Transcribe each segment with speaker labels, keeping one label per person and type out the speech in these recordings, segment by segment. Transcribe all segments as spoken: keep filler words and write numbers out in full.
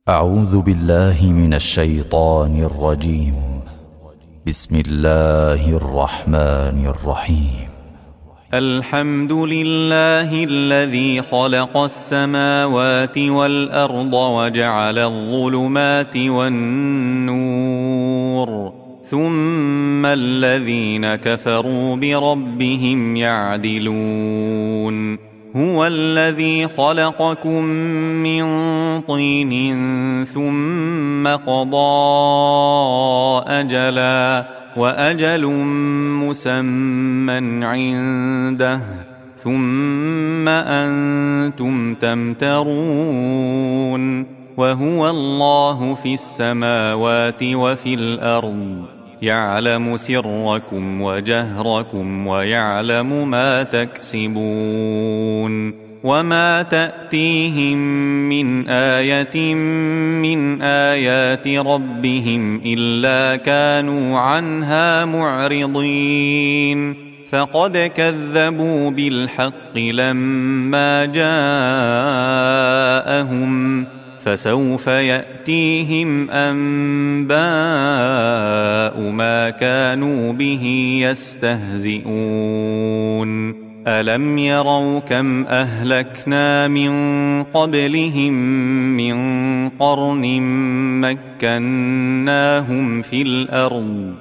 Speaker 1: أعوذ بالله من الشيطان الرجيم. بسم الله الرحمن الرحيم.
Speaker 2: الحمد لله الذي خلق السماوات والأرض وجعل الظلمات والنور ثم الذين كفروا بربهم يعدلون. هو الذي خلقكم من طين ثم قضى أجلا وأجل مسمى عنده ثم أنتم تمترون. وهو الله في السماوات وفي الأرض يعلم سركم وجهركم ويعلم ما تكسبون. وما تأتيهم من آية من آيات ربهم إلا كانوا عنها معرضين. فقد كذبوا بالحق لما جاءهم فسوف يأتيهم أنباء ما كانوا به يستهزئون. ألم يروا كم أهلكنا من قبلهم من قرن مكناهم في الأرض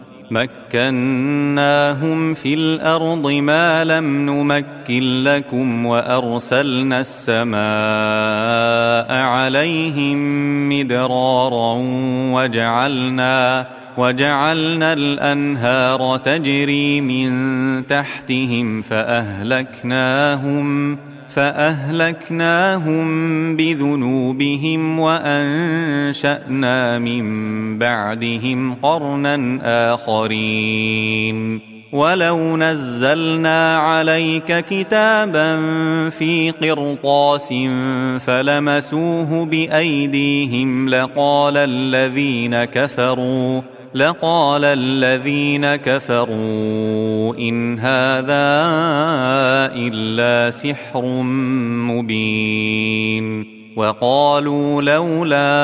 Speaker 2: مكناهم في الأرض ما لم نمكن لكم وأرسلنا السماء عليهم مدرارا وجعلنا وجعلنا الأنهار تجري من تحتهم فأهلكناهم فأهلكناهم بذنوبهم وأنشأنا من بعدهم قرنا آخرين. ولو نزلنا عليك كتابا في قرطاس فلمسوه بأيديهم لقال الذين كفروا لقال الذين كفروا إن هذا إلا سحر مبين. وقالوا لولا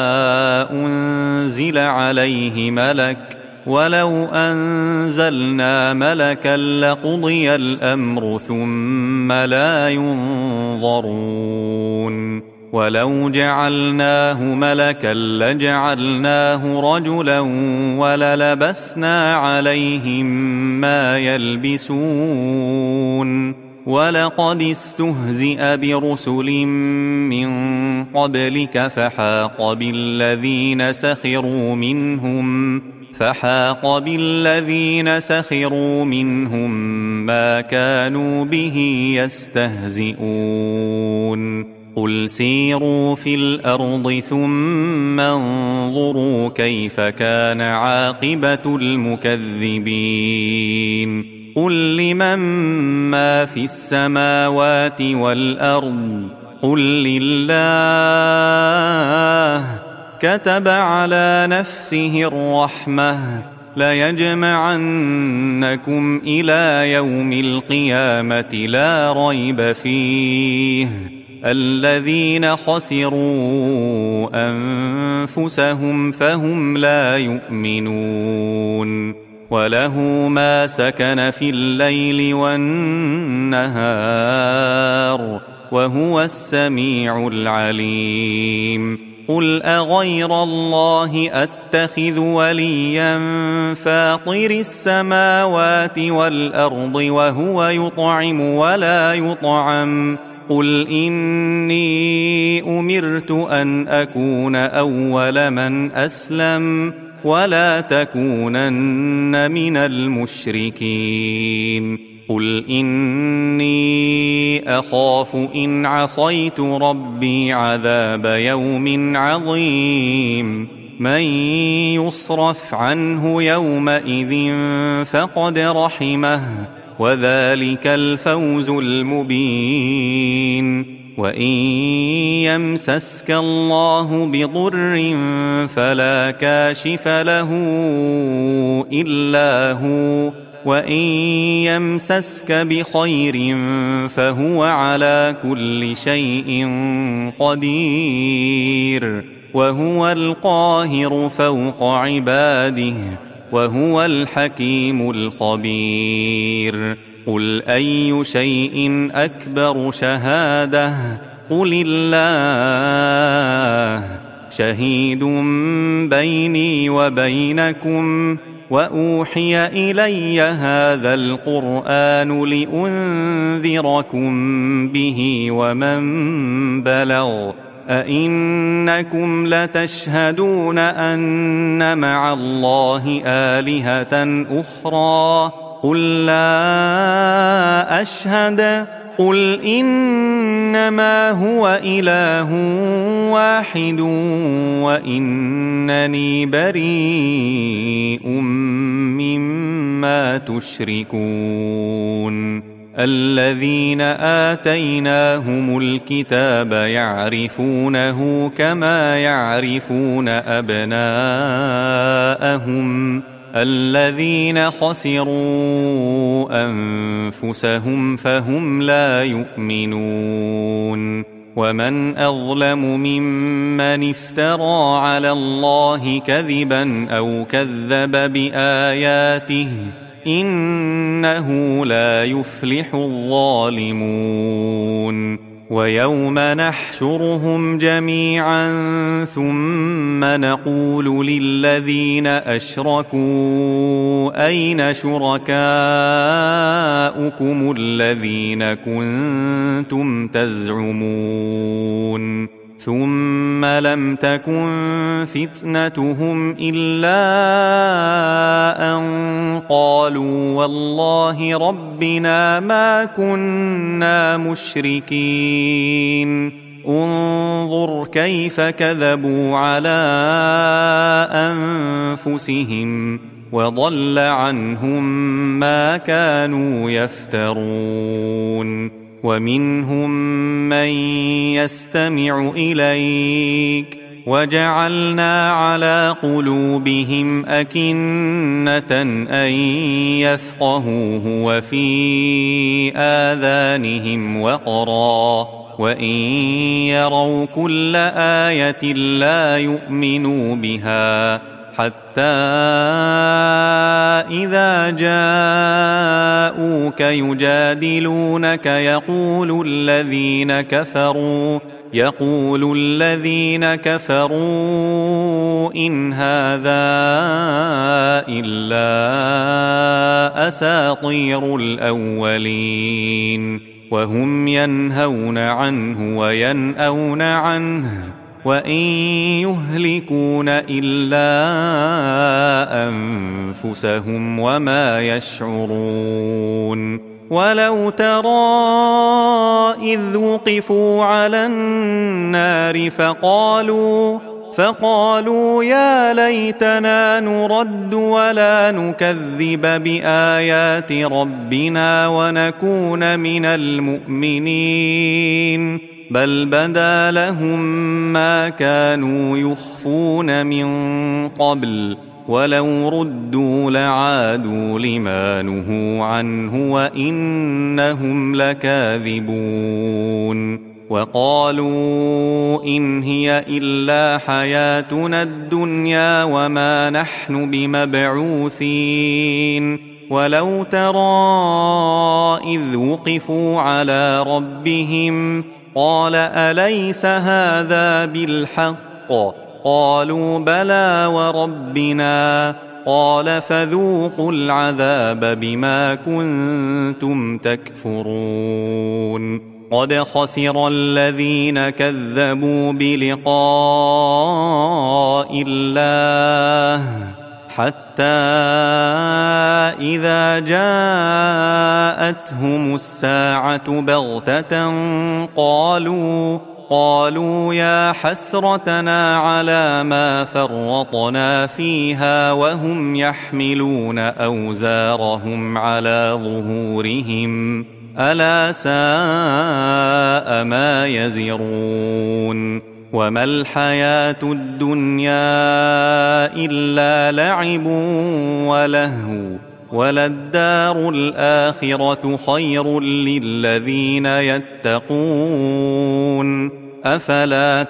Speaker 2: أنزل عليه ملك ولو أنزلنا ملكا لقضي الأمر ثم لا ينظرون. ولو جعلناه ملكا لجعلناه رجلا وللبسنا عليهم ما يلبسون. ولقد استهزئ برسل من قبلك فحاق بالذين سخروا منهم فحاق بالذين سخروا منهم ما كانوا به يستهزئون. قل سيروا في الأرض ثم انظروا كيف كان عاقبة المكذبين. قل لمن ما في السماوات والأرض قل لله كتب على نفسه الرحمة ليجمعنكم إلى يوم القيامة لا ريب فيه. الذين خسروا أنفسهم فهم لا يؤمنون. وله ما سكن في الليل والنهار وهو السميع العليم. قل أغير الله أتخذ وليا فاطر السماوات والأرض وهو يطعم ولا يطعم. قل إني أمرت أن أكون أول من أسلم ولا تكونن من المشركين. قل إني أخاف إن عصيت ربي عذاب يوم عظيم. من يصرف عنه يومئذ فقد رحمه وذلك الفوز المبين. وإن يمسسك الله بضر فلا كاشف له إلا هو وإن يمسسك بخير فهو على كل شيء قدير وهو القاهر فوق عباده وهو الحكيم الخبير قل أي شيء أكبر شهادة قل الله شهيد بيني وبينكم وأوحي إلي هذا القرآن لأنذركم به ومن بلغ أئنكم لتشهدون أن مع الله آلهة أخرى قل لا أشهد قل إنما هو إله واحد وإنني بريء مما تشركون الذين آتيناهم الكتاب يعرفونه كما يعرفون أبناءهم الذين خسروا أنفسهم فهم لا يؤمنون ومن أظلم ممن افترى على الله كذبا أو كذب بآياته إنه لا يفلح الظالمون ويوم نحشرهم جميعا ثم نقول للذين أشركوا أين شركاؤكم الذين كنتم تزعمون ثم لم تكن فتنتهم إلا أن قالوا والله ربنا ما كنا مشركين انظر كيف كذبوا على أنفسهم وضل عنهم ما كانوا يفترون ومنهم من يستمع إليك وجعلنا على قلوبهم أكنة أن يفقهوه وفي آذانهم وقرا وإن يروا كل آية لا يؤمنوا بها حتى إذا جاءوك يجادلونك يقول الذين كفروا يقول الذين كفروا إن هذا إلا أساطير الأولين وهم ينهون عنه وينأون عنه وإن يهلكون إلا أنفسهم وما يشعرون ولو ترى إذ وقفوا على النار فقالوا فقالوا يا ليتنا نرد ولا نكذب بآيات ربنا ونكون من المؤمنين بل بدا لهم ما كانوا يخفون من قبل ولو ردوا لعادوا لما نهوا عنه وإنهم لكاذبون وقالوا إن هي إلا حياتنا الدنيا وما نحن بمبعوثين ولو ترى إذ وقفوا على ربهم قال أليس هذا بالحق قالوا بلى وربنا قال فذوقوا العذاب بما كنتم تكفرون قد خسر الذين كذبوا بلقاء الله حتى إذا جاءتهم الساعة بغتة قالوا قالوا يا حسرتنا على ما فرطنا فيها وهم يحملون أوزارهم على ظهورهم ألا ساء ما يزرون وما الحياة الدنيا إلا لعب ولهو وللدار الآخرة خير للذين يتقون أفلا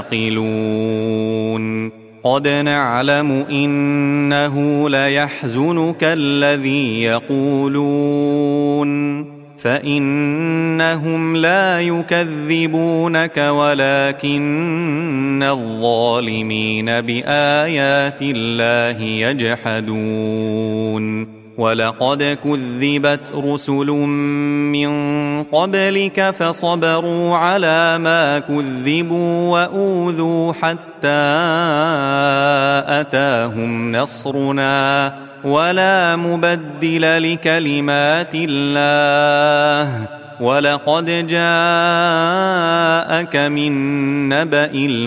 Speaker 2: تعقلون قد نعلم إنه ليحزنك الذي يقولون فإنهم لا يكذبونك ولكن الظالمين بآيات الله يجحدون ولقد كذبت رسل من قبلك فصبروا على ما كذبوا وأوذوا حتى أتاهم نصرنا ولا مبدل لكلمات الله ولقد جاءك من نبأ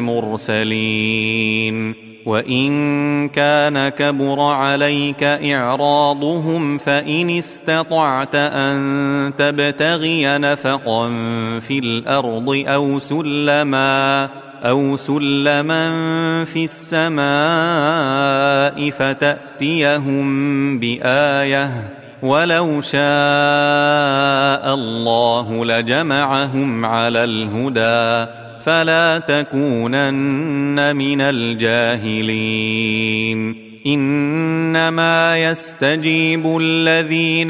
Speaker 2: المرسلين وإن كان كبر عليك إعراضهم فإن استطعت أن تبتغي نفقا في الأرض أو سلما أو سلما في السماء فتأتيهم بآية ولو شاء الله لجمعهم على الهدى فلا تكونن من الجاهلين إنما يستجيب الذين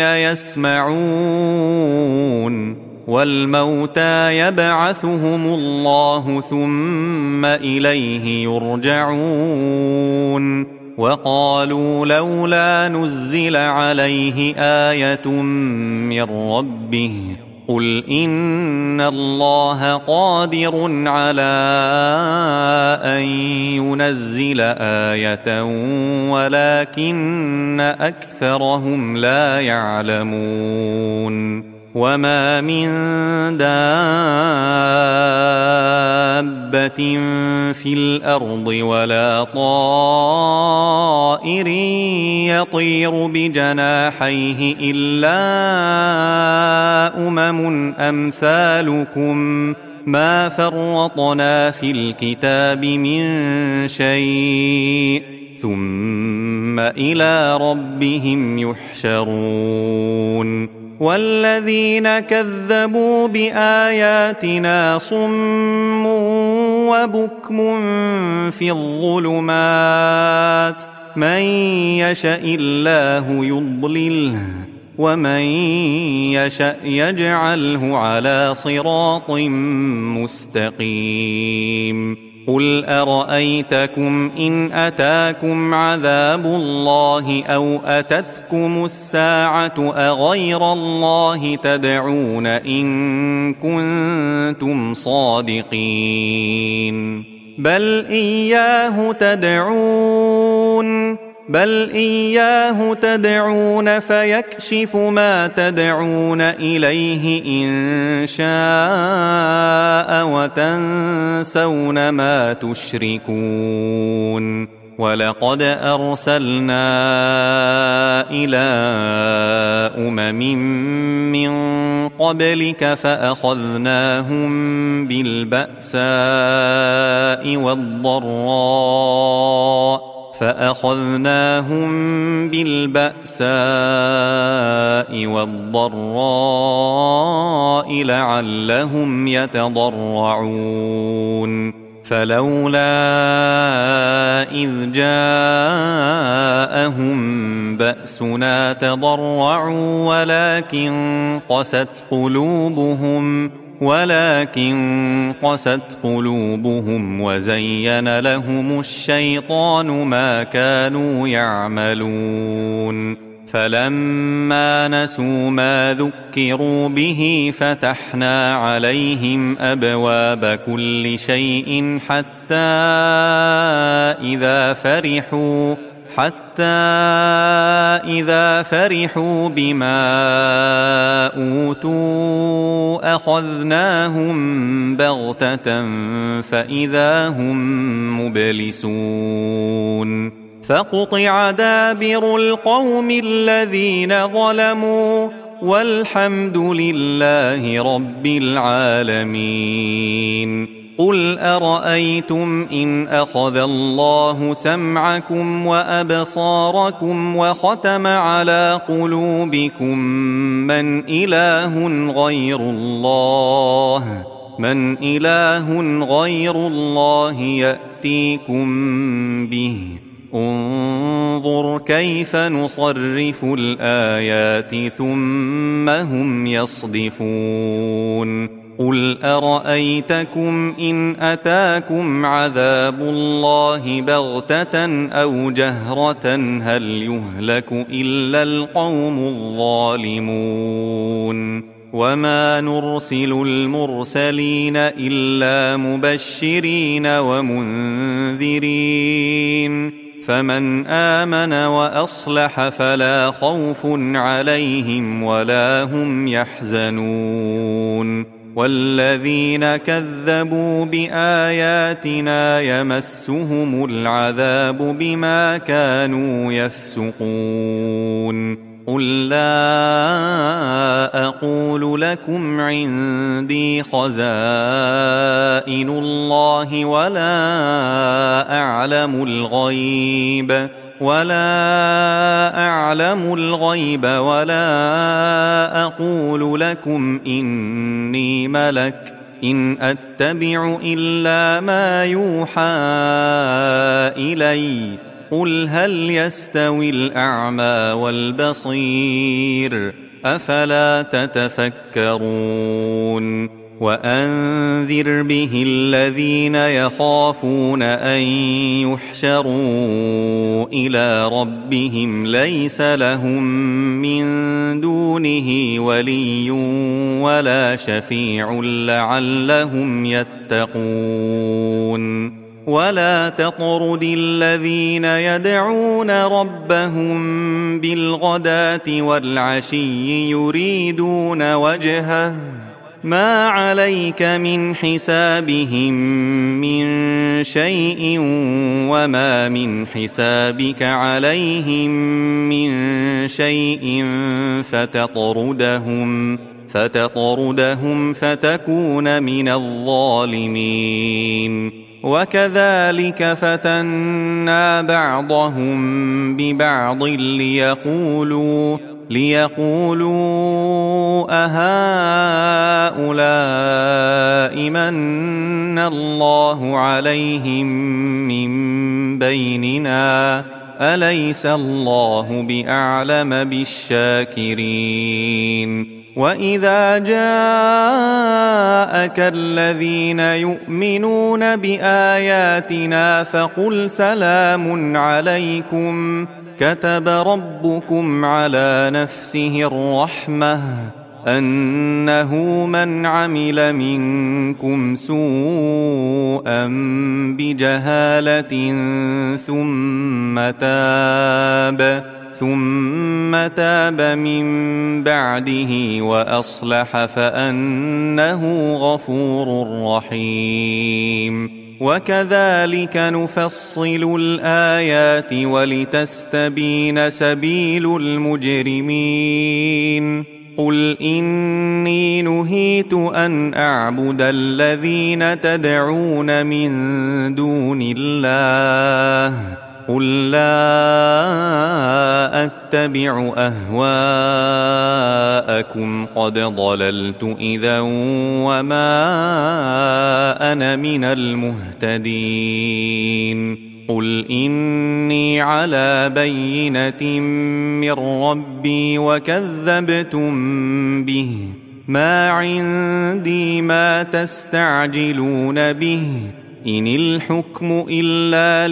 Speaker 2: يسمعون والموتى يبعثهم الله ثم إليه يرجعون وقالوا لولا نزل عليه آية من ربه قل إن الله قادر على أن ينزل آية ولكن أكثرهم لا يعلمون وما من دابة في الأرض ولا طائر يطير بجناحيه إلا أمم أمثالكم ما فرطنا في الكتاب من شيء ثم إلى ربهم يحشرون والذين كذبوا بآياتنا صم وبكم في الظلمات من يشاء الله يضلله ومن يشاء يجعله على صراط مستقيم قل أرأيتكم إن أتاكم عذاب الله أو أتتكم الساعة أغير الله تدعون إن كنتم صادقين بل إياه تدعون بل إياه تدعون فيكشف ما تدعون إليه إن شاء وتنسون ما تشركون ولقد أرسلنا إلى أمم من قبلك فأخذناهم بالبأساء والضراء فأخذناهم بالبأساء والضراء لعلهم يتضرعون فلولا إذ جاءهم بأسنا تضرعوا ولكن قست قلوبهم ولكن قست قلوبهم وزين لهم الشيطان ما كانوا يعملون فلما نسوا ما ذكروا به فتحنا عليهم أبواب كل شيء حتى إذا فرحوا حتى إذا فرحوا بما أوتوا أخذناهم بغتة فإذا هم مبلسون فقطع دابر القوم الذين ظلموا والحمد لله رب العالمين قل أرأيتم إن أخذ الله سمعكم وأبصاركم وختم على قلوبكم من إله غير الله من إله غير الله يأتيكم به انظر كيف نصرف الآيات ثم هم يصدفون قل أرأيتكم إن أتاكم عذاب الله بغتة أو جهرة هل يهلك إلا القوم الظالمون وما نرسل المرسلين إلا مبشرين ومنذرين فمن آمن وأصلح فلا خوف عليهم ولا هم يحزنون والذين كذبوا بآياتنا يمسهم العذاب بما كانوا يفسقون قل لا أقول لكم عندي خزائن الله ولا أعلم الغيب ولا أعلم الغيب ولا أقول لكم إني ملك إن أتبع إلا ما يوحى إلي قل هل يستوي الأعمى والبصير أفلا تتفكرون وأنذر به الذين يخافون أن يحشروا إلى ربهم ليس لهم من دونه ولي ولا شفيع لعلهم يتقون ولا تطرد الذين يدعون ربهم بالغداة والعشي يريدون وجهه ما عليك من حسابهم من شيء وما من حسابك عليهم من شيء فتطردهم فتطردهم فتكون من الظالمين وكذلك فتنا بعضهم ببعض ليقولوا ليقولوا أهؤلاء من الله عليهم من بيننا أليس الله بأعلم بالشاكرين وإذا جاءك الذين يؤمنون بآياتنا فقل سلام عليكم كتب ربكم على نفسه الرحمة أنه من عمل منكم سوءا بجهالة ثم تاب ثم تاب من بعده وأصلح فأنه غفور رحيم وكذلك نفصل الآيات ولتستبين سبيل المجرمين قل إني نهيت أن أعبد الذين تدعون من دون الله قل لا أتبع أهواءكم قد ضللت إذا وما أنا من المهتدين قل إني على بينة من ربي وكذبتم به ما عندي ما تستعجلون به إن الحكم إلا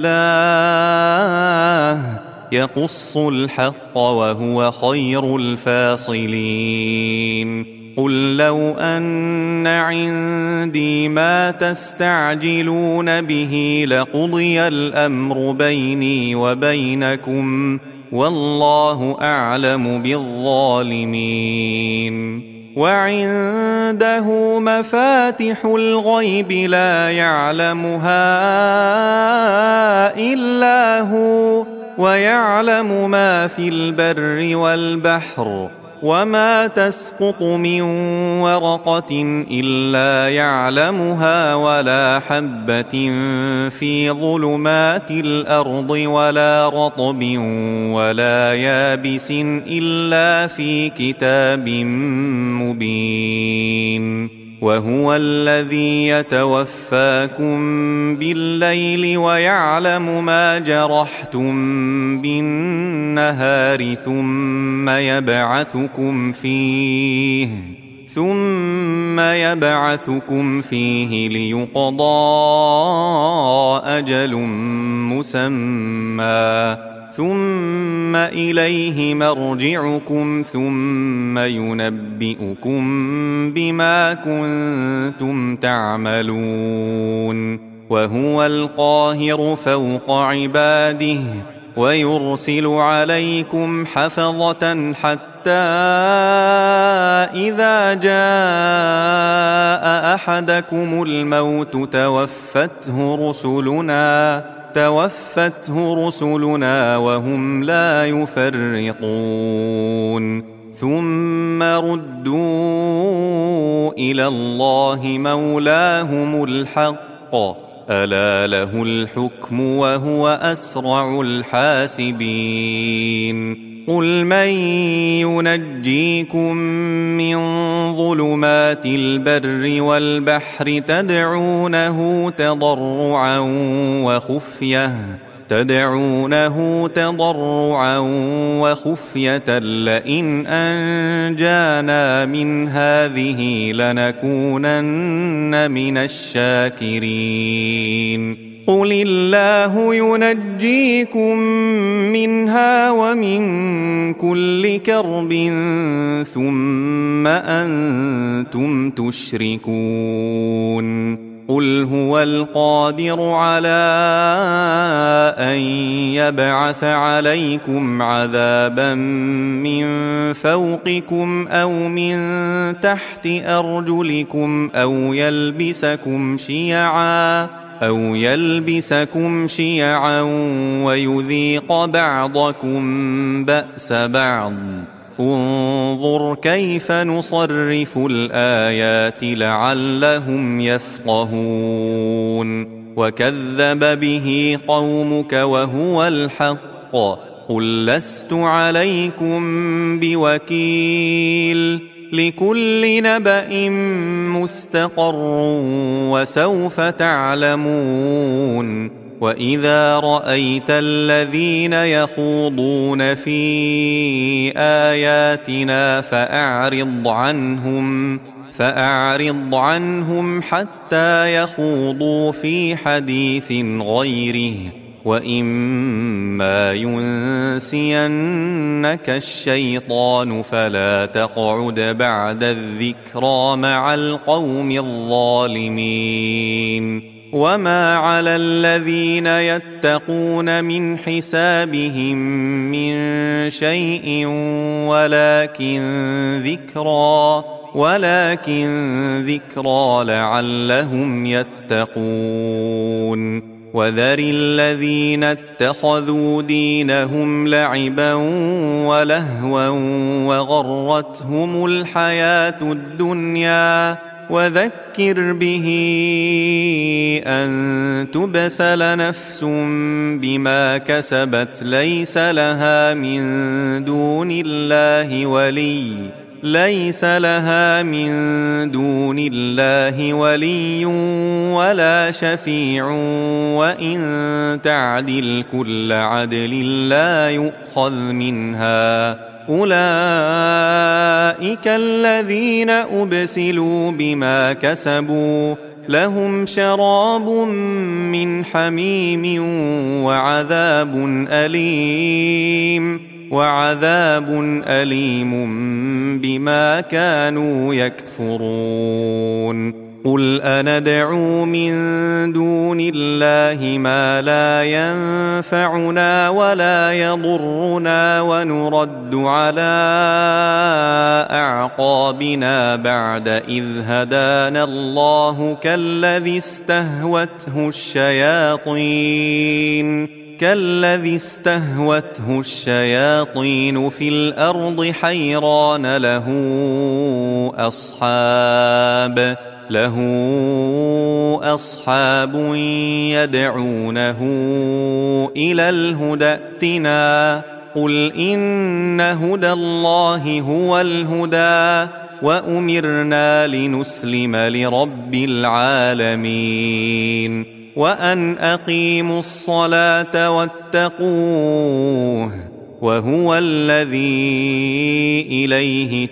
Speaker 2: لله يقص الحق وهو خير الفاصلين قل لو أن عندي ما تستعجلون به لقضي الأمر بيني وبينكم والله أعلم بالظالمين وعنده مفاتح الغيب لا يعلمها إلا هو ويعلم ما في البر والبحر وما تسقط من ورقة إلا يعلمها ولا حبة في ظلمات الأرض ولا رطب ولا يابس إلا في كتاب مبين وهو الذي يتوفاكم بالليل ويعلم ما جرحتم بالنهار ثم يبعثكم فيه ثم يبعثكم فيه ليقضى أجل مسمى ثم إليه مرجعكم ثم ينبئكم بما كنتم تعملون وهو القاهر فوق عباده ويرسل عليكم حفظة حتى إذا جاء أحدكم الموت توفته رسلنا توفته رسلنا وهم لا يفرطون ثم ردوا إلى الله مولاهم الحق ألا له الحكم وهو أسرع الحاسبين قل من ينجيكم من ظلمات البر والبحر تدعونه تضرعا وخفية تدعونه تضرعا وخفية لئن أنجانا من هذه لنكونن من الشاكرين قل الله ينجيكم منها ومن كل كرب ثم أنتم تشركون قل هو القادر على أن يبعث عليكم عذابا من فوقكم أو من تحت أرجلكم أو يلبسكم شيعا أو يلبسكم شيعا ويذيق بعضكم بأس بعض انظر كيف نصرف الآيات لعلهم يفقهون وكذب به قومك وهو الحق قل لست عليكم بوكيل لكل نبأ مستقر وسوف تعلمون وإذا رأيت الذين يخوضون في آياتنا فأعرض عنهم فأعرض عنهم حتى يخوضوا في حديث غيره وإما ينسينك الشيطان فلا تقعد بعد الذكرى مع القوم الظالمين وما على الذين يتقون من حسابهم من شيء ولكن ذكرى ولكن ذكرى لعلهم يتقون وذر الذين اتخذوا دينهم لعبا ولهوا وغرتهم الحياة الدنيا وذكر به أن تبسل نفس بما كسبت ليس لها من دون الله ولي ليس لها من دون الله ولي ولا شفيع وإن تعدل كل عدل لا يؤخذ منها أولئك الذين أبسلوا بما كسبوا لهم شراب من حميم وعذاب أليم وعذاب أليم بما كانوا يكفرون قل أندعو من دون الله ما لا ينفعنا ولا يضرنا ونرد على أعقابنا بعد إذ هدانا الله كالذي استهوته الشياطين كالذي استهوته الشياطين في الأرض حيران له أصحاب له أصحاب يدعونه إلى الهدى ائتنا قل إن هدى الله هو الهدى وأمرنا لنسلم لرب العالمين وأن أقيموا الصلاة واتقوه وهو الذي إليه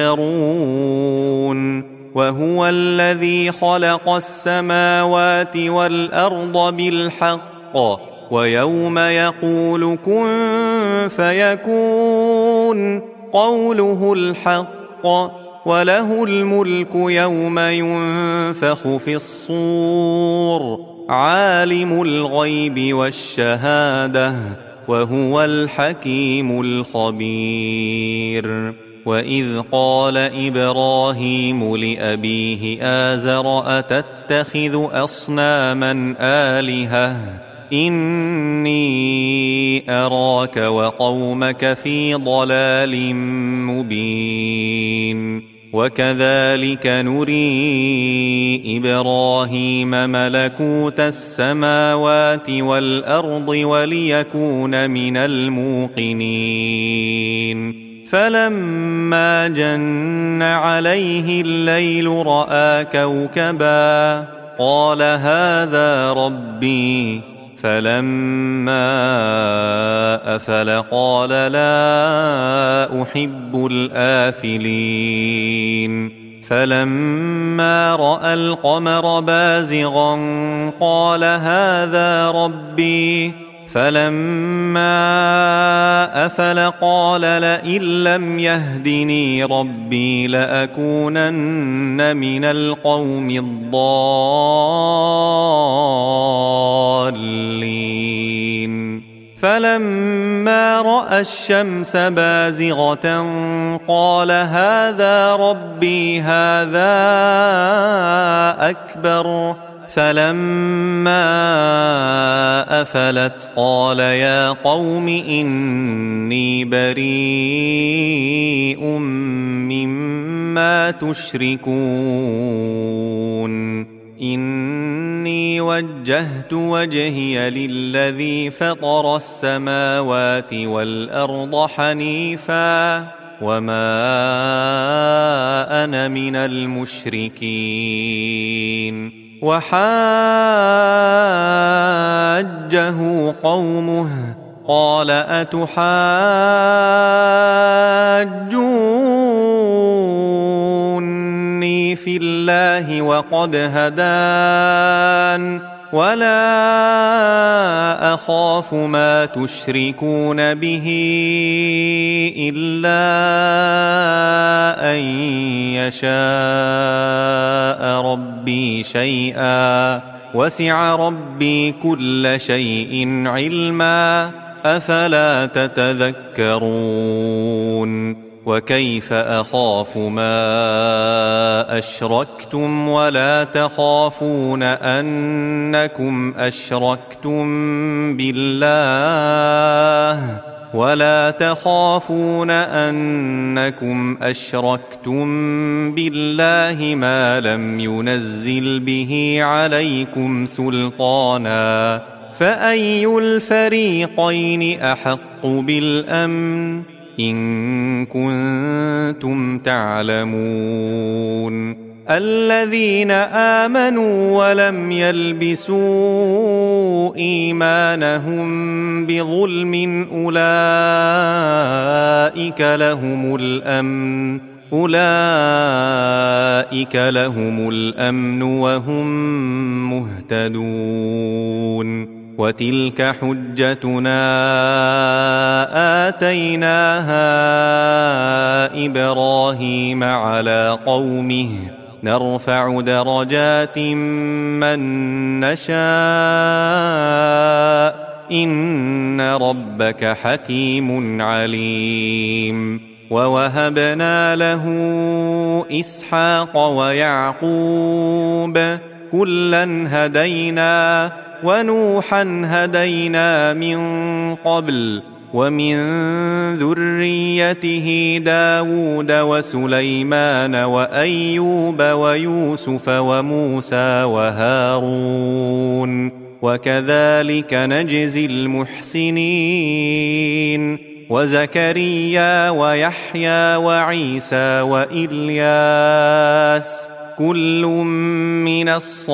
Speaker 2: تحشرون وهو الذي خلق السماوات والأرض بالحق ويوم يقول كن فيكون قوله الحق وله الملك يوم ينفخ في الصور عالم الغيب والشهادة وهو الحكيم الخبير وإذ قال إبراهيم لأبيه آزر أتتخذ أصناما آلهة إني أراك وقومك في ضلال مبين وكذلك نري إبراهيم ملكوت السماوات والأرض وليكون من الموقنين فلما جن عليه الليل رأى كوكبا قال هذا ربي فلما أفل قال لا أحب الآفلين فلما رأى القمر بازغا قال هذا ربي فلما أفل قال لئن لم يهدني ربي لأكونن من القوم الضالين فلما رأى الشمس بازغة قال هذا ربي هذا أكبر فلما أفلت قال يا قوم إني بريء مما تشركون إني وجهت وجهي للذي فطر السماوات والأرض حنيفا وما أنا من المشركين وحاجه قومه قال أتحاجوني في الله وقد هدان ولا أخاف ما تشركون به إلا أن يشاء ربي شيئا وسع ربي كل شيء علما أفلا تتذكرون وكيف أخاف ما أشركتم ولا تخافون أنكم أشركتم بالله ولا تخافون أنكم أشركتم بالله ما لم ينزل به عليكم سلطانا فأي الفريقين أحق بالأمن إن كنتم تعلمون الذين آمنوا ولم يلبسوا إيمانهم بظلم أولئك لهم الأمن أولئك لهم الأمن وهم مهتدون وتلك حجتنا آتيناها إبراهيم على قومه نرفع درجات من نشاء إن ربك حكيم عليم ووهبنا له إسحاق ويعقوب كلا هدينا ونوحا هدينا من قبل ومن ذريته داود وسليمان وأيوب ويوسف وموسى وهارون وكذلك نجزي المحسنين وزكريا ويحيى وعيسى وإلياس كل من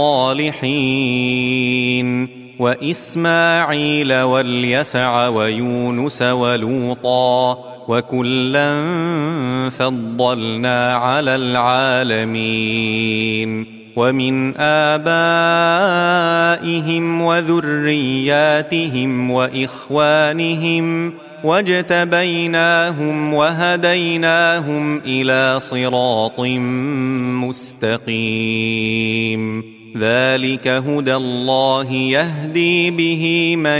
Speaker 2: الصالحين وإسماعيل واليسع ويونس ولوطا وكلا فضلنا على العالمين ومن آبائهم وذرياتهم وإخوانهم واجتبيناهم وهديناهم إلى صراط مستقيم ذلك هدى الله يهدي به من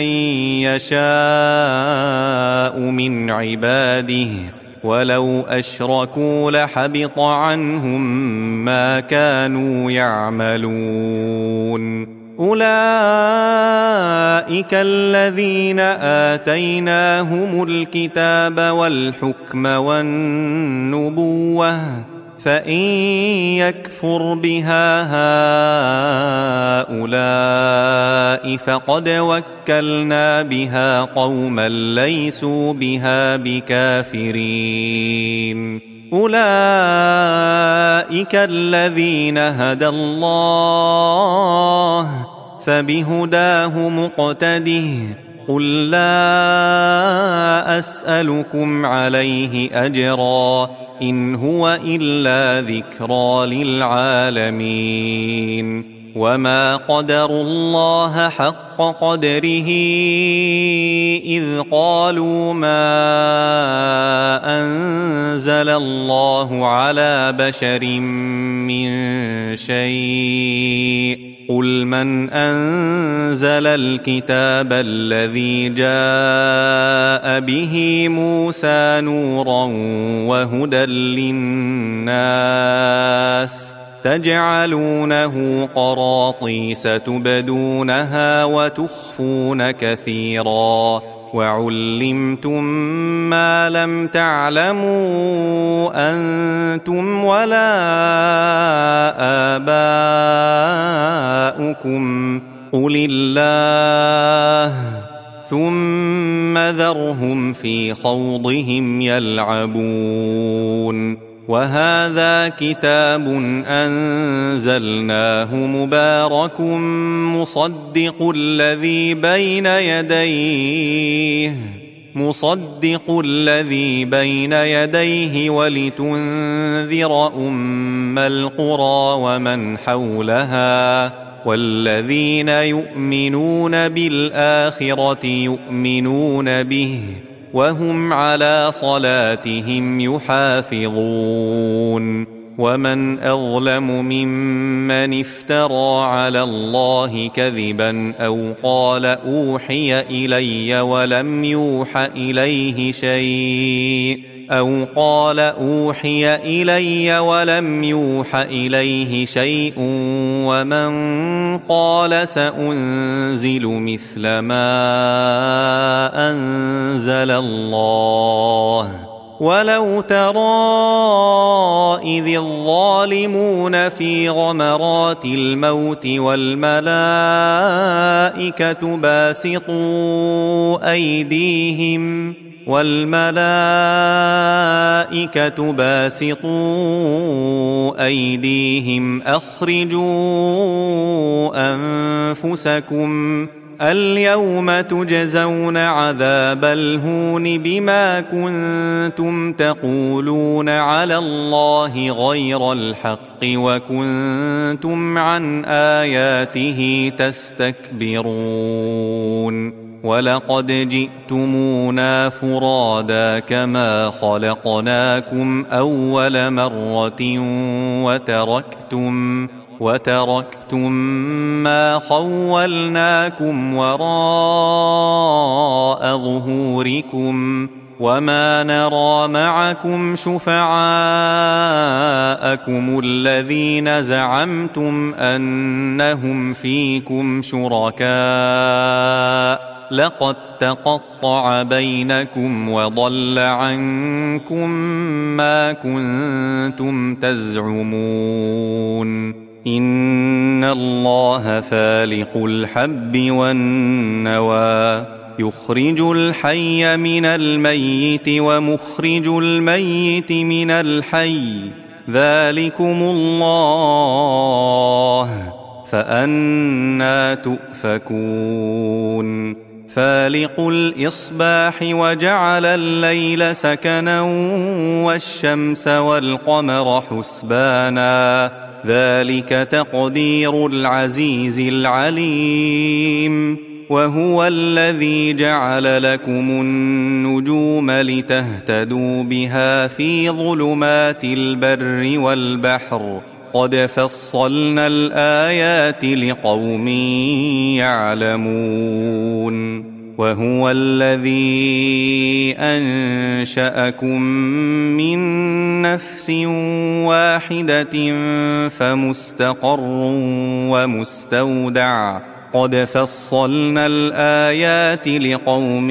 Speaker 2: يشاء من عباده ولو أشركوا لحبط عنهم ما كانوا يعملون أولئك الذين آتيناهم الكتاب والحكم والنبوة فإن يكفر بها هؤلاء فقد وكلنا بها قوما ليسوا بها بكافرين أولئك الذين هدى الله فبهداه مقتده قل لا أسألكم عليه أجرا إن هو إلا ذكرى للعالمين وما قدروا الله حق قدره إذ قالوا ما أنزل الله على بشر من شيء قل من أنزل الكتاب الذي جاء به موسى نورا وهدى للناس تجعلونه قراطيس تبدونها وتخفون كثيرا وعلمتم ما لم تعلموا أنتم ولا آباؤكم قل الله ثم ذرهم في خوضهم يلعبون وهذا كتاب أنزلناه مبارك مصدق الذي بين يديه مصدق الذي بين يديه ولتنذر أم القرى ومن حولها والذين يؤمنون بالآخرة يؤمنون به وهم على صلاتهم يحافظون ومن أظلم ممن افترى على الله كذبا أو قال أوحي إلي ولم يوح إليه شيء أو قال أوحي إلي ولم يوح إليه شيء ومن قال سأنزل مثل ما أنزل الله ولو ترى إذ الظالمون في غمرات الموت والملائكة باسطوا أيديهم والملائكة باسطوا أيديهم أخرجوا أنفسكم اليوم تجزون عذاب الهون بما كنتم تقولون على الله غير الحق وكنتم عن آياته تستكبرون ولقد جئتمونا فرادا كما خلقناكم أول مرة وتركتم وتركتم ما خولناكم وراء ظهوركم وما نرى معكم شفعاءكم الذين زعمتم أنهم فيكم شركاء لقد تقطع بينكم وضل عنكم ما كنتم تزعمون إن الله فالق الحب والنوى يخرج الحي من الميت ومخرج الميت من الحي ذلكم الله فأنى تؤفكون فالق الإصباح وجعل الليل سكنا والشمس والقمر حسبانا ذلك تقدير العزيز العليم وهو الذي جعل لكم النجوم لتهتدوا بها في ظلمات البر والبحر قد فصلنا الآيات لقوم يعلمون وهو الذي أنشأكم من نفس واحدة فمستقر ومستودع قد فصلنا الآيات لقوم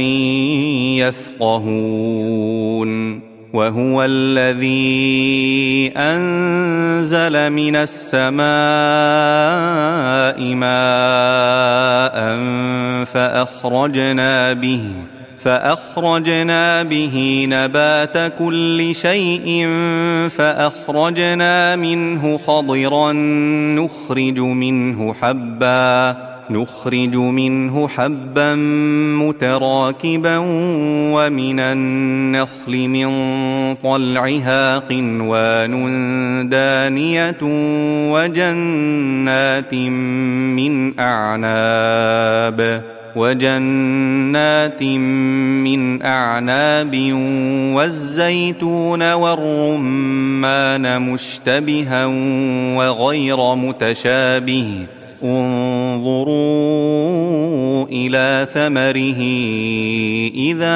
Speaker 2: يفقهون وهو الذي أنزل من السماء ماء فأخرجنا به فأخرجنا به نبات كل شيء فأخرجنا منه خضرا نخرج منه حبا نخرج منه حبا متراكبا ومن النخل من طلعها قنوان دانية وجنات من أعناب وجنات من أعناب والزيتون والرمان مشتبها وغير متشابه انظروا إلى ثمره إذا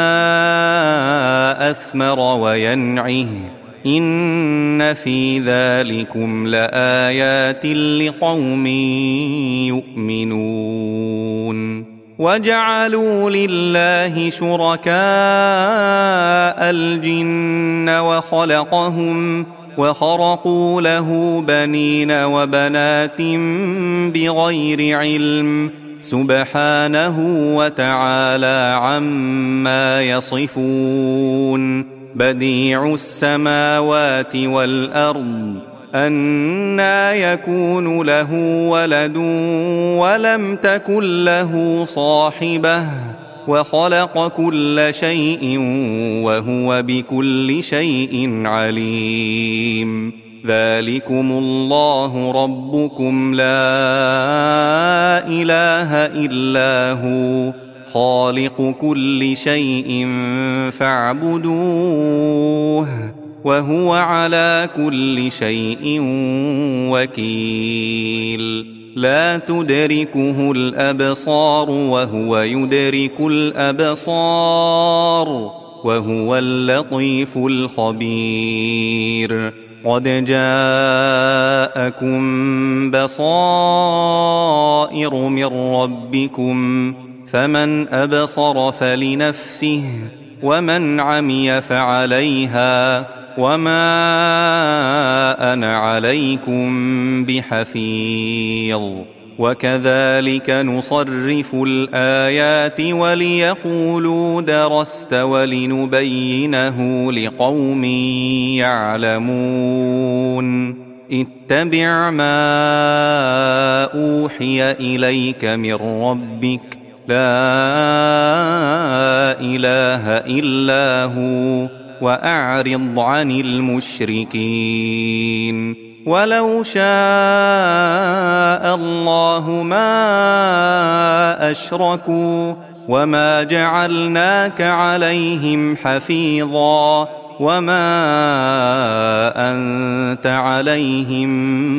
Speaker 2: أثمر وينعه إن في ذلكم لآيات لقوم يؤمنون وجعلوا لله شركاء الجن وخلقهم وخرقوا له بنين وبنات بغير علم سبحانه وتعالى عما يصفون بديع السماوات والأرض أنى يكون له ولد ولم تكن له صاحبة وخلق كل شيء وهو بكل شيء عليم ذلكم الله ربكم لا إله إلا هو خالق كل شيء فاعبدوه وهو على كل شيء وكيل لا تدركه الأبصار وهو يدرك الأبصار وهو اللطيف الخبير قد جاءكم بصائر من ربكم فمن أبصر فلنفسه ومن عمي فعليها وما أنا عليكم بحفيظ وكذلك نصرف الآيات وليقولوا درست ولنبينه لقوم يعلمون اتبع ما أوحي إليك من ربك لا إله إلا هو وأعرض عن المشركين ولو شاء الله ما أشركوا وما جعلناك عليهم حفيظا وما أنت عليهم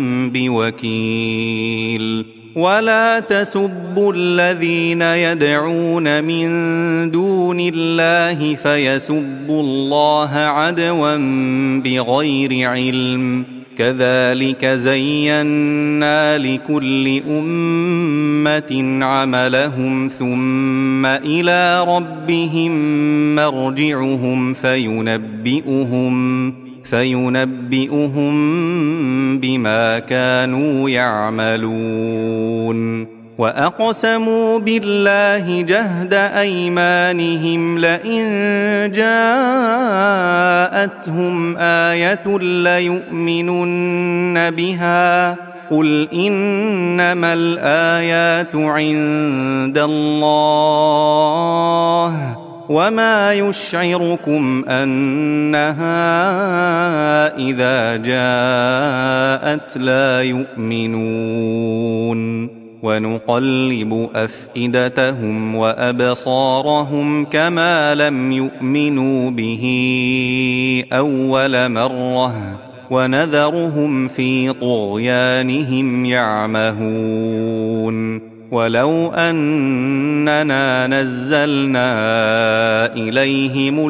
Speaker 2: بوكيل ولا تسبوا الذين يدعون من دون الله فيسبوا الله عدوا بغير علم كذلك زينا لكل أمة عملهم ثم إلى ربهم مرجعهم فينبئهم فينبئهم بما كانوا يعملون وأقسموا بالله جهد أيمانهم لئن جاءتهم آية ليؤمنن بها قل إنما الآيات عند الله وما يشعركم أنها إذا جاءت لا يؤمنون ونقلب أفئدتهم وأبصارهم كما لم يؤمنوا به أول مرة ونذرهم في طغيانهم يعمهون ولو أننا نزلنا إليهم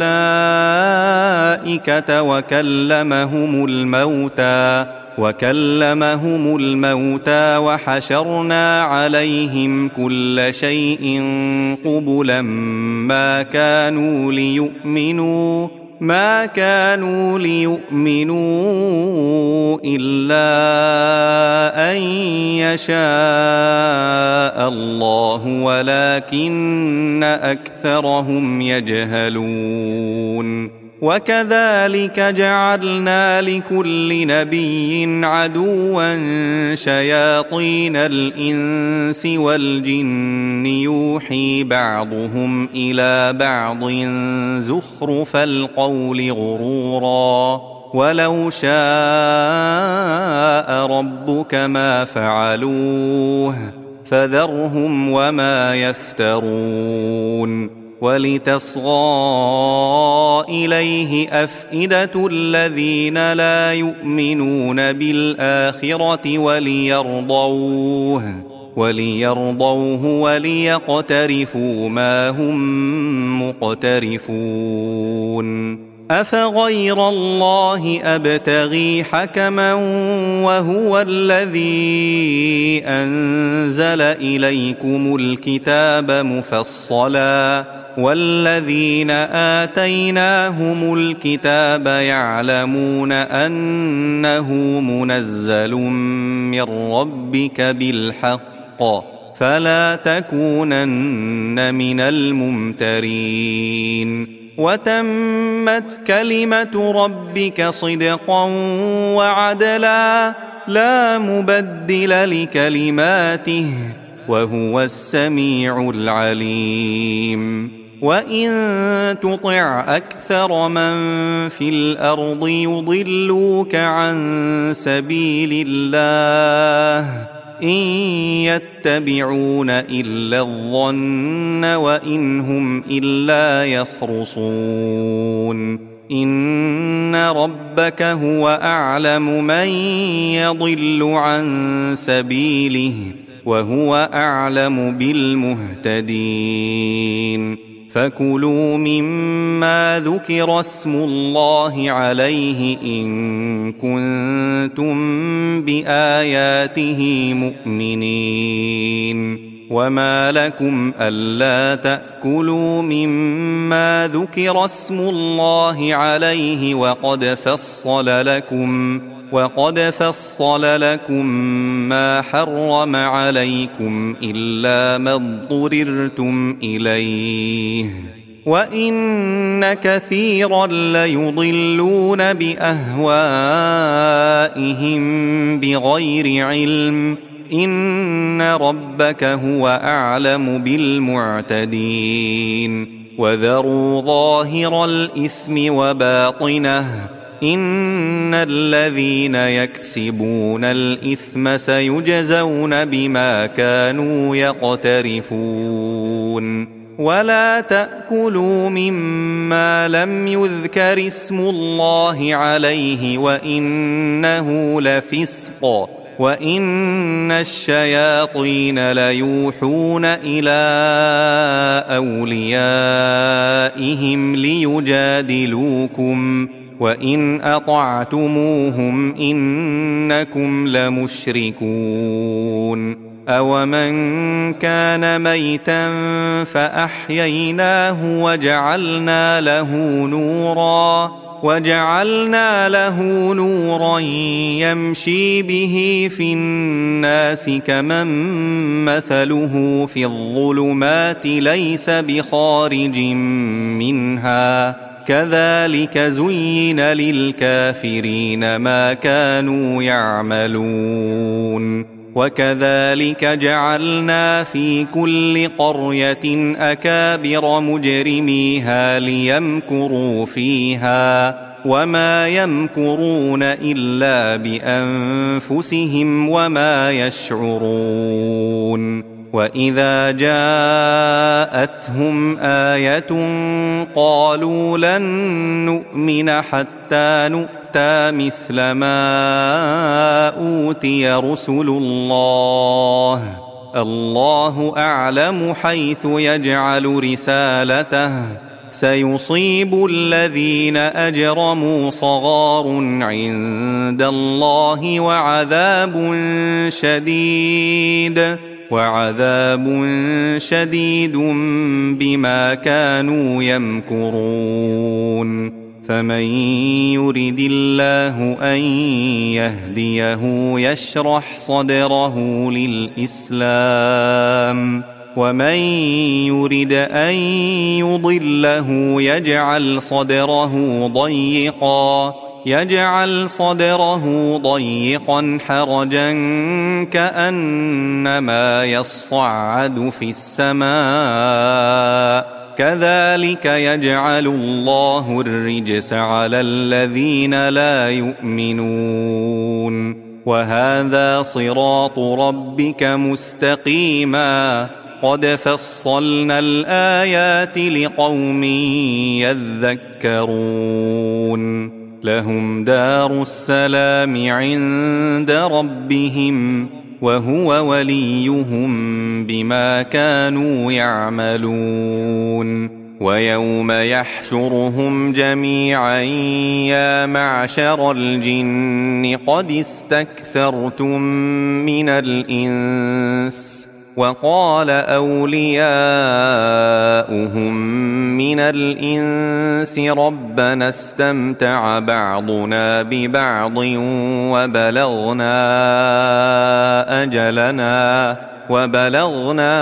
Speaker 2: الملائكة وكلمهم الموتى وكلمهم الموتى وحشرنا عليهم كل شيء قبلا ما كانوا ليؤمنوا ما كانوا ليؤمنوا إلا أن يشاء الله ولكن أكثرهم يجهلون وكذلك جعلنا لكل نبي عدوا شياطين الإنس والجن يوحي بعضهم إلى بعض زخرف القول غرورا ولو شاء ربك ما فعلوه فذرهم وما يفترون ولتصغى إليه أفئدة الذين لا يؤمنون بالآخرة وليرضوه وليرضوه وليقترفوا ما هم مقترفون أفغير الله أبتغي حكما وهو الذي أنزل إليكم الكتاب مفصلا والذين آتيناهم الكتاب يعلمون أنه منزل من ربك بالحق فلا تكونن من الممترين وتمت كلمة ربك صدقا وعدلا لا مبدل لكلماته وهو السميع العليم وإن تطع أكثر من في الأرض يضلوك عن سبيل الله إن يتبعون إلا الظن وإن هم إلا يخرصون إن ربك هو أعلم من يضل عن سبيله وهو أعلم بالمهتدين فكلوا مما ذكر اسم الله عليه إن كنتم بآياته مؤمنين وما لكم ألا تأكلوا مما ذكر اسم الله عليه وقد فصل لكم وقد فصل لكم ما حرم عليكم إلا ما اضطررتم إليه وإن كثيرا ليضلون بأهوائهم بغير علم إن ربك هو أعلم بالمعتدين وذروا ظاهر الإثم وباطنه إن الذين يكسبون الإثم سيجزون بما كانوا يقترفون ولا تأكلوا مما لم يذكر اسم الله عليه وإنه لفسق وإن الشياطين ليوحون إلى أوليائهم ليجادلوكم وإن أطعتموهم إنكم لمشركون أومن كان ميتا فأحييناه وجعلنا له نورا وجعلنا له نورا يمشي به في الناس كمن مثله في الظلمات ليس بخارج منها كذلك زين للكافرين ما كانوا يعملون وكذلك جعلنا في كل قرية أكابر مجرميها ليمكروا فيها وما يمكرون إلا بأنفسهم وما يشعرون وإذا جاءتهم آية قالوا لن نؤمن حتى نؤمن مثل ما أوتي رسل الله الله أعلم حيث يجعل رسالته سيصيب الذين أجرموا صغار عند الله وعذاب شديد وعذاب شديد بما كانوا يمكرون فمن يرد الله أن يهديه يشرح صدره للإسلام ومن يرد أن يضله يجعل صدره ضيقا يجعل صدره ضيقا حرجا كأنما يصعد في السماء كذلك يجعل الله الرجس على الذين لا يؤمنون وهذا صراط ربك مستقيما قد فصلنا الآيات لقوم يذكرون لهم دار السلام عند ربهم وهو وليهم بما كانوا يعملون ويوم يحشرهم جميعا يا معشر الجن قد استكثرتم من الإنس وقال أولياؤهم من الإنس ربنا استمتع بعضنا ببعض وبلغنا أجلنا وبلغنا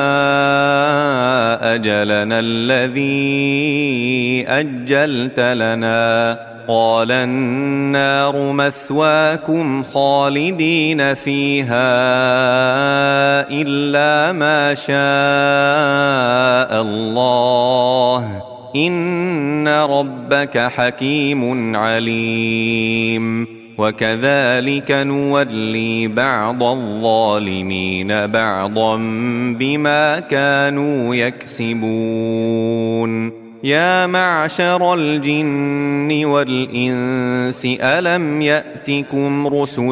Speaker 2: أجلنا الذي أجلت لنا قال النار مثواكم خالدين فيها إلا ما شاء الله إن ربك حكيم عليم وكذلك نولي بعض الظالمين بعضا بما كانوا يكسبون يا معشر الجن والإنس ألم يأتكم رسل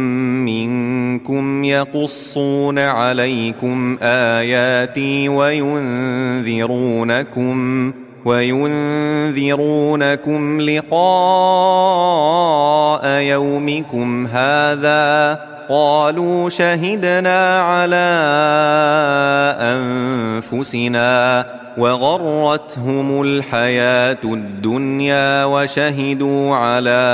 Speaker 2: منكم يقصون عليكم آياتي وينذرونكم وينذرونكم لقاء يومكم هذا قالوا شهدنا على أنفسنا وغرتهم الحياة الدنيا وشهدوا على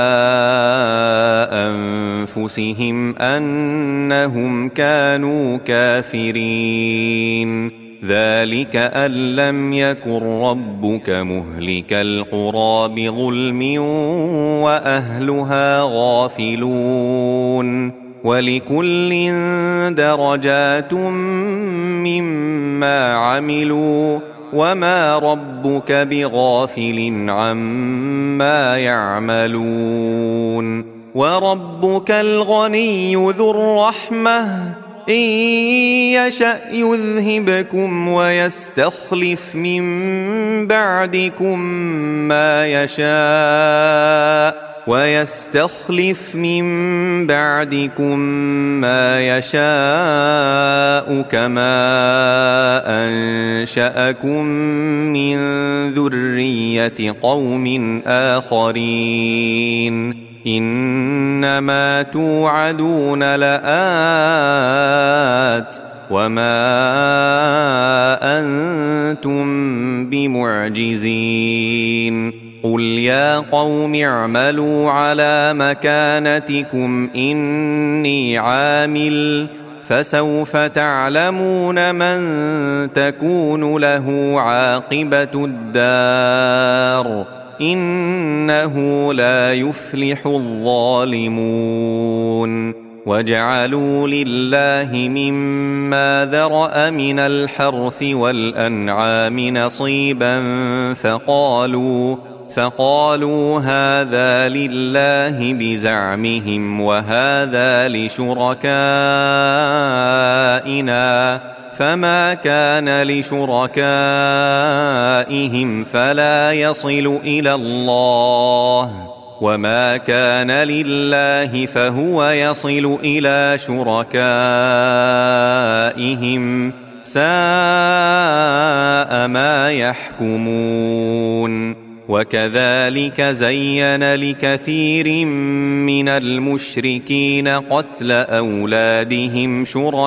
Speaker 2: أنفسهم أنهم كانوا كافرين ذلك أن لم يكن ربك مهلك القرى بظلم وأهلها غافلون ولكل درجات مما عملوا وما ربك بغافل عما يعملون وربك الغني ذو الرحمة إن يشأ يذهبكم ويستخلف من بعدكم ما يشاء ويستخلف من بعدكم ما يشاء كما أنشأكم من ذرية قوم آخرين إنما توعدون لآت وما أنتم بمعجزين قل يا قوم اعملوا على مكانتكم إني عامل فسوف تعلمون من تكون له عاقبة الدار إنه لا يفلح الظالمون وجعلوا لله مما ذرأ من الحرث والأنعام نصيبا فقالوا فقالوا هذا لله بزعمهم وهذا لشركائنا فما كان لشركائهم فلا يصل إلى الله وما كان لله فهو يصل إلى شركائهم ساء ما يحكمون وكذلك زين لكثير من المشركين قتل أولادهم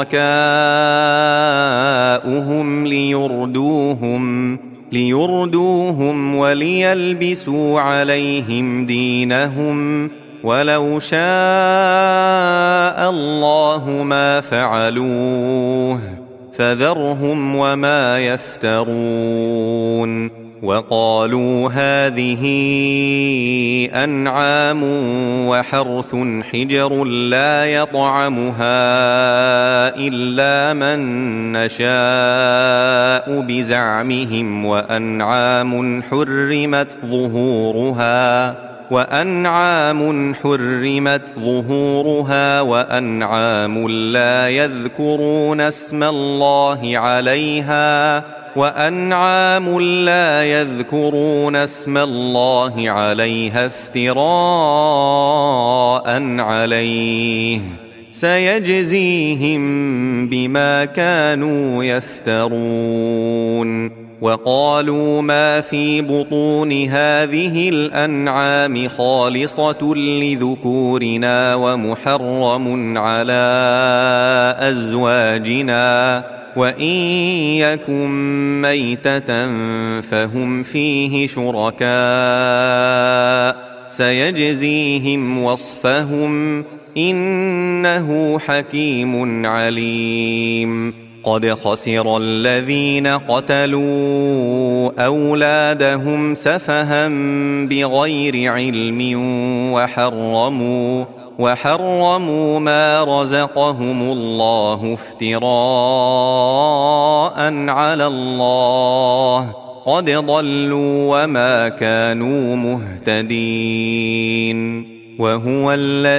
Speaker 2: شركاؤهم ليردوهم ليردوهم وليلبسوا عليهم دينهم ولو شاء الله ما فعلوه فذرهم وما يفترون وقالوا هذه أنعام وحرث حجر لا يطعمها إلا من نشاء بزعمهم وأنعام حرمت ظهورها وأنعام حرمت ظهورها وأنعام لا يذكرون اسم الله عليها وأنعام لا يذكرون اسم الله عليها افتراء عليه سيجزيهم بما كانوا يفترون وقالوا ما في بطون هذه الأنعام خالصة لذكورنا ومحرم على أزواجنا وإن يكن ميتة فهم فيه شركاء سيجزيهم وصفهم إنه حكيم عليم قد خسر الذين قتلوا أولادهم سفها بغير علم وحرموا وحرموا ما رزقهم الله افتراء على الله قد ضلوا وما كانوا مهتدين وهو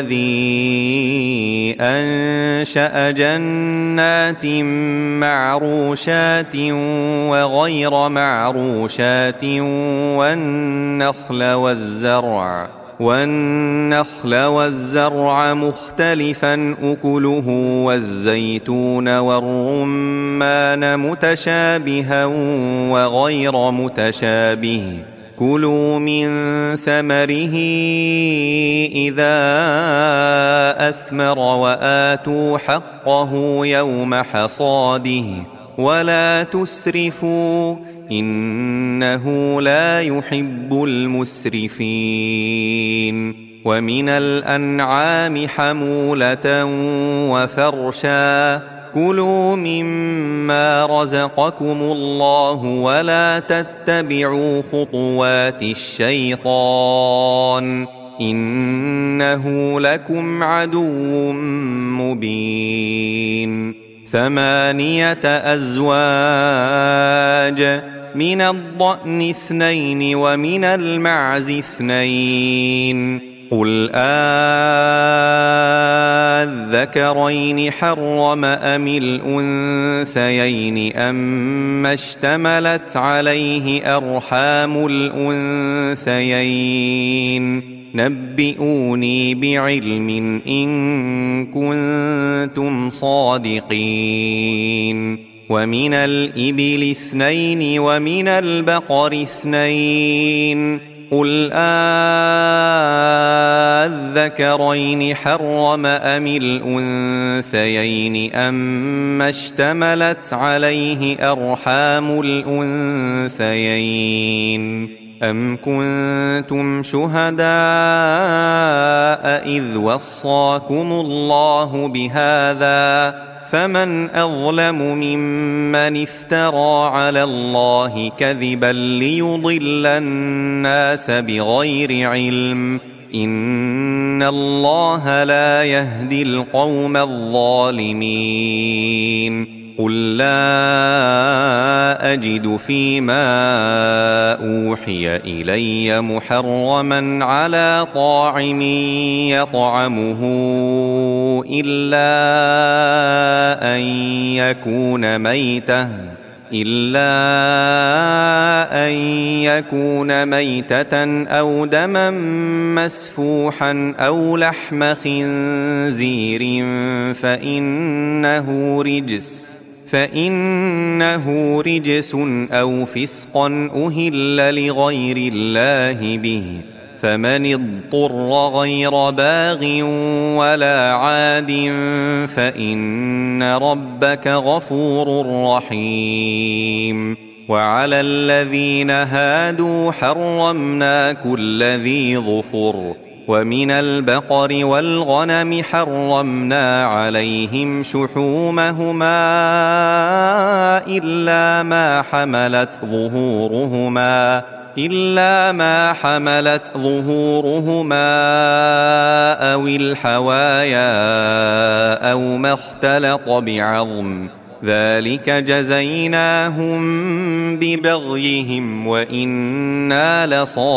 Speaker 2: الذي أنشأ جنات معروشات وغير معروشات والنخل والزرع والنخل والزرع مختلفا أكله والزيتون والرمان متشابها وغير متشابه كلوا من ثمره إذا أثمر وآتوا حقه يوم حصاده ولا تسرفوا إنه لا يحب المسرفين ومن الأنعام حمولة وفرشا كلوا مما رزقكم الله ولا تتبعوا خطوات الشيطان إنه لكم عدو مبين ثمانية أزواج من الضأن اثنين ومن المعز اثنين قل آذكرين حرم أم الأنثيين أم اشتملت عليه أرحام الأنثيين نبئوني بعلم إن كنتم صادقين ومن الإبل اثنين ومن البقر اثنين قل آذكرين حرم أم الأنثيين أم اشتملت عليه أرحام الأنثيين أم كنتم شهداء إذ وصاكم الله بهذا فمن أظلم ممن افترى على الله كذبا ليضل الناس بغير علم إن الله لا يهدي القوم الظالمين قل لا أجد فيما أوحي إلي محرما على طاعم يطعمه إلا أن يكون ميتة إلا أن يكون ميتة أو دما مسفوحا أو لحم خنزير فإنه رجس فإنه رجس أو فسقا أهل لغير الله به فمن اضطر غير باغ ولا عاد فإن ربك غفور رحيم وعلى الذين هادوا حرمنا كل ذي ظفر ومن البقر والغنم حرمنا عليهم شحومهما إلا ما حملت ظهورهما إلا ما حملت ظهورهما أو الحوايا أو ما اختلط بعظم ذلك جزيناهم ببغيهم وإنا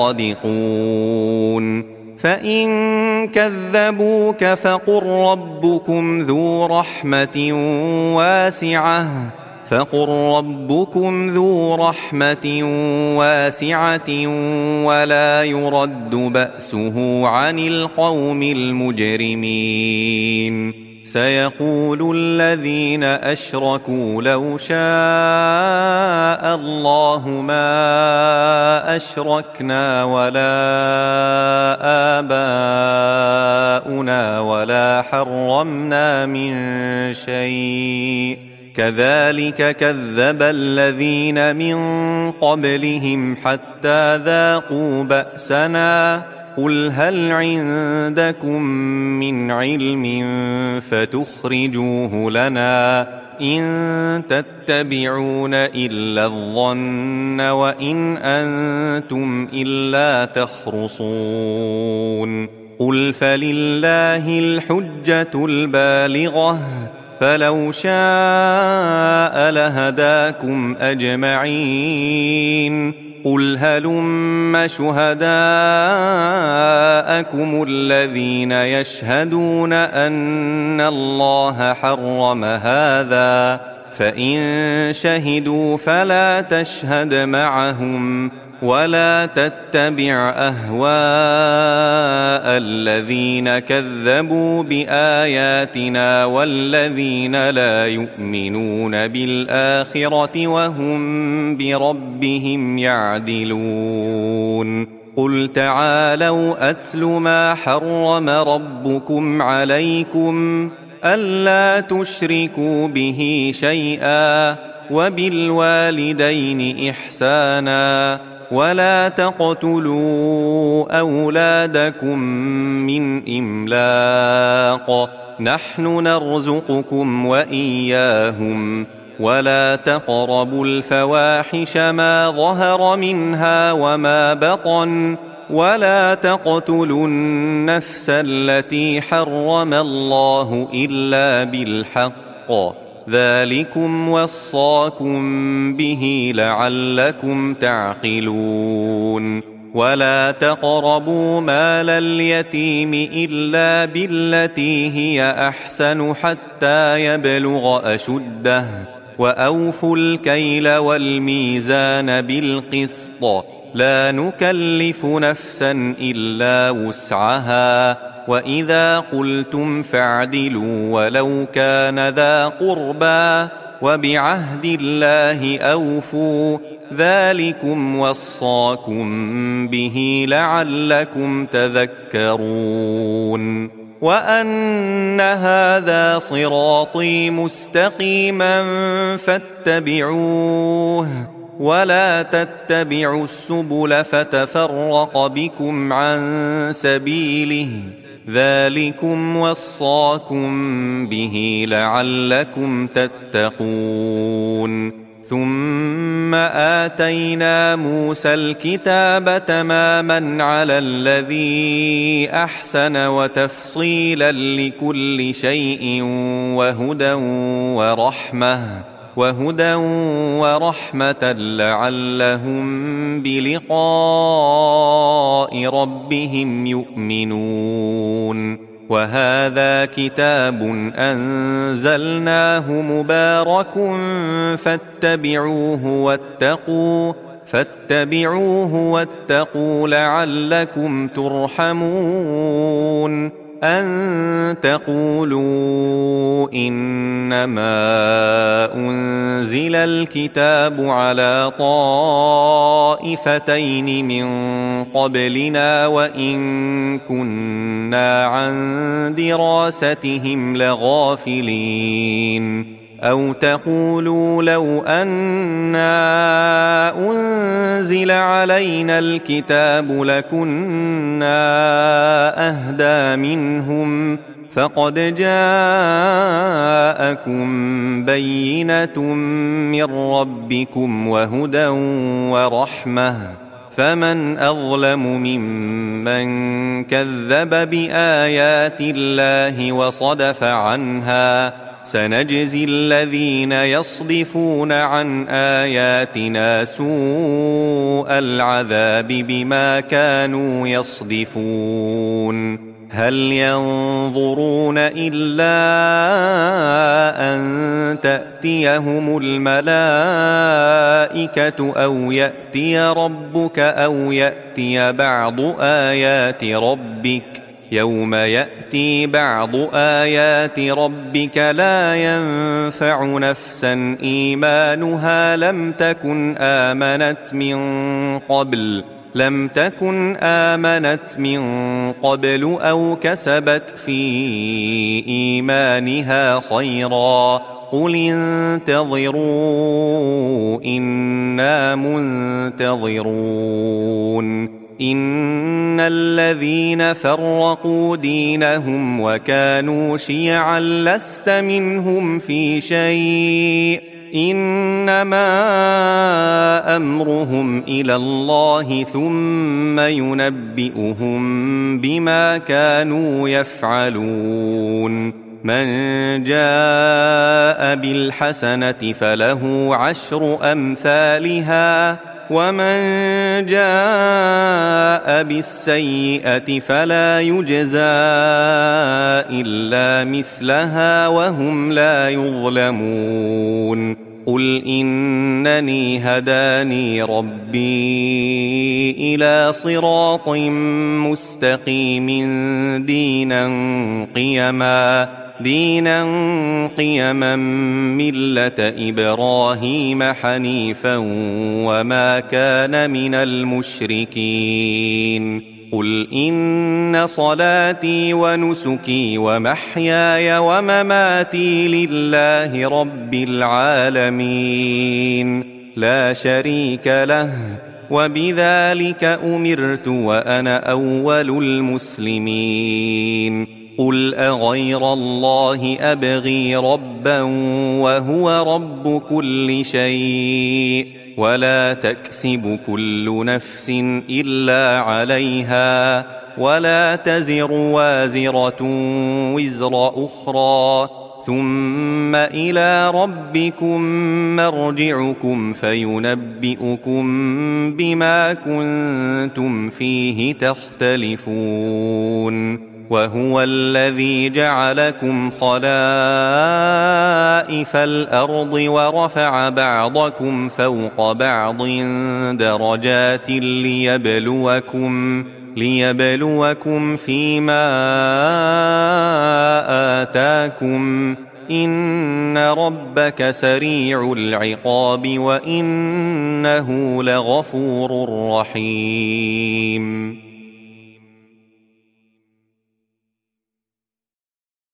Speaker 2: لصادقون فإن كذبوك فقل ربكم ذو رحمة واسعة فقل ربكم ذو رحمة واسعة ولا يرد بأسه عن القوم المجرمين سيقول الذين أشركوا لو شاء الله ما أشركنا ولا آباؤنا ولا حرمنا من شيء كذلك كذب الذين من قبلهم حتى ذاقوا بأسنا قل هل عندكم من علم فتخرجوه لنا إن تتبعون إلا الظن وإن أنتم إلا تخرصون قل فلله الحجة البالغة فلو شاء لهداكم أجمعين قل هلم شهداءكم الذين يشهدون أن الله حرم هذا فإن شهدوا فلا تشهد معهم ولا تتبع أهواء الذين كذبوا بآياتنا والذين لا يؤمنون بالآخرة وهم بربهم يعدلون قل تعالوا أتل ما حرم ربكم عليكم ألا تشركوا به شيئا وبالوالدين إحسانا ولا تقتلوا أولادكم من إملاق نحن نرزقكم وإياهم ولا تقربوا الفواحش ما ظهر منها وما بطن ولا تقتلوا النفس التي حرم الله إلا بالحق ذلكم وصاكم به لعلكم تعقلون ولا تقربوا مال اليتيم إلا بالتي هي أحسن حتى يبلغ أشده وأوفوا الكيل والميزان بالقسط لا نكلف نفسا إلا وسعها وإذا قلتم فاعدلوا ولو كان ذا قربى وبعهد الله أوفوا ذلكم وصاكم به لعلكم تذكرون وأن هذا صراطي مستقيما فاتبعوه ولا تتبعوا السبل فتفرق بكم عن سبيله ذلكم وصاكم به لعلكم تتقون ثم آتينا موسى الكتاب تماما على الذي أحسن وتفصيلا لكل شيء وهدى ورحمة وهدى ورحمة لعلهم بلقاء ربهم يؤمنون وهذا كتاب أنزلناه مبارك فاتبعوه واتقوا فاتبعوه واتقوا لعلكم ترحمون أن تقولوا إنما أنزل الكتاب على طائفتين من قبلنا وإن كنا عن دراستهم لغافلين أو تقولوا لو أنا أنزل علينا الكتاب لكنا أهدى منهم فقد جاءكم بينة من ربكم وهدى ورحمة فمن أظلم ممن كذب بآيات الله وصدف عنها سنجزي الذين يصدفون عن آياتنا سوء العذاب بما كانوا يصدفون هل ينظرون إلا أن تأتيهم الملائكة أو يأتي ربك أو يأتي بعض آيات ربك يوم يأتي بعض آيات ربك لا ينفع نفسا إيمانها لم تكن آمنت من قبل لم تكن آمنت من قبل أو كسبت في إيمانها خيرا قل انتظروا إنا منتظرون إن الذين فرقوا دينهم وكانوا شيعا لست منهم في شيء إنما أمرهم إلى الله ثم ينبئهم بما كانوا يفعلون من جاء بالحسنة فله عشر أمثالها ومن جاء بالسيئة فلا يجزى إلا مثلها وهم لا يظلمون قل إنني هداني ربي إلى صراط مستقيم دينا قيما دينا قيما ملة إبراهيم حنيفا وما كان من المشركين قل إن صلاتي ونسكي ومحياي ومماتي لله رب العالمين لا شريك له وبذلك أمرت وأنا أول المسلمين قل أغير الله أبغي ربا وهو رب كل شيء ولا تكسب كل نفس إلا عليها ولا تزر وازرة وزر أخرى ثم إلى ربكم مرجعكم فينبئكم بما كنتم فيه تختلفون وهو الذي جعلكم خلائف الأرض ورفع بعضكم فوق بعض درجات ليبلوكم ليبلوكم فيما آتاكم إن ربك سريع العقاب وإنه لغفور رحيم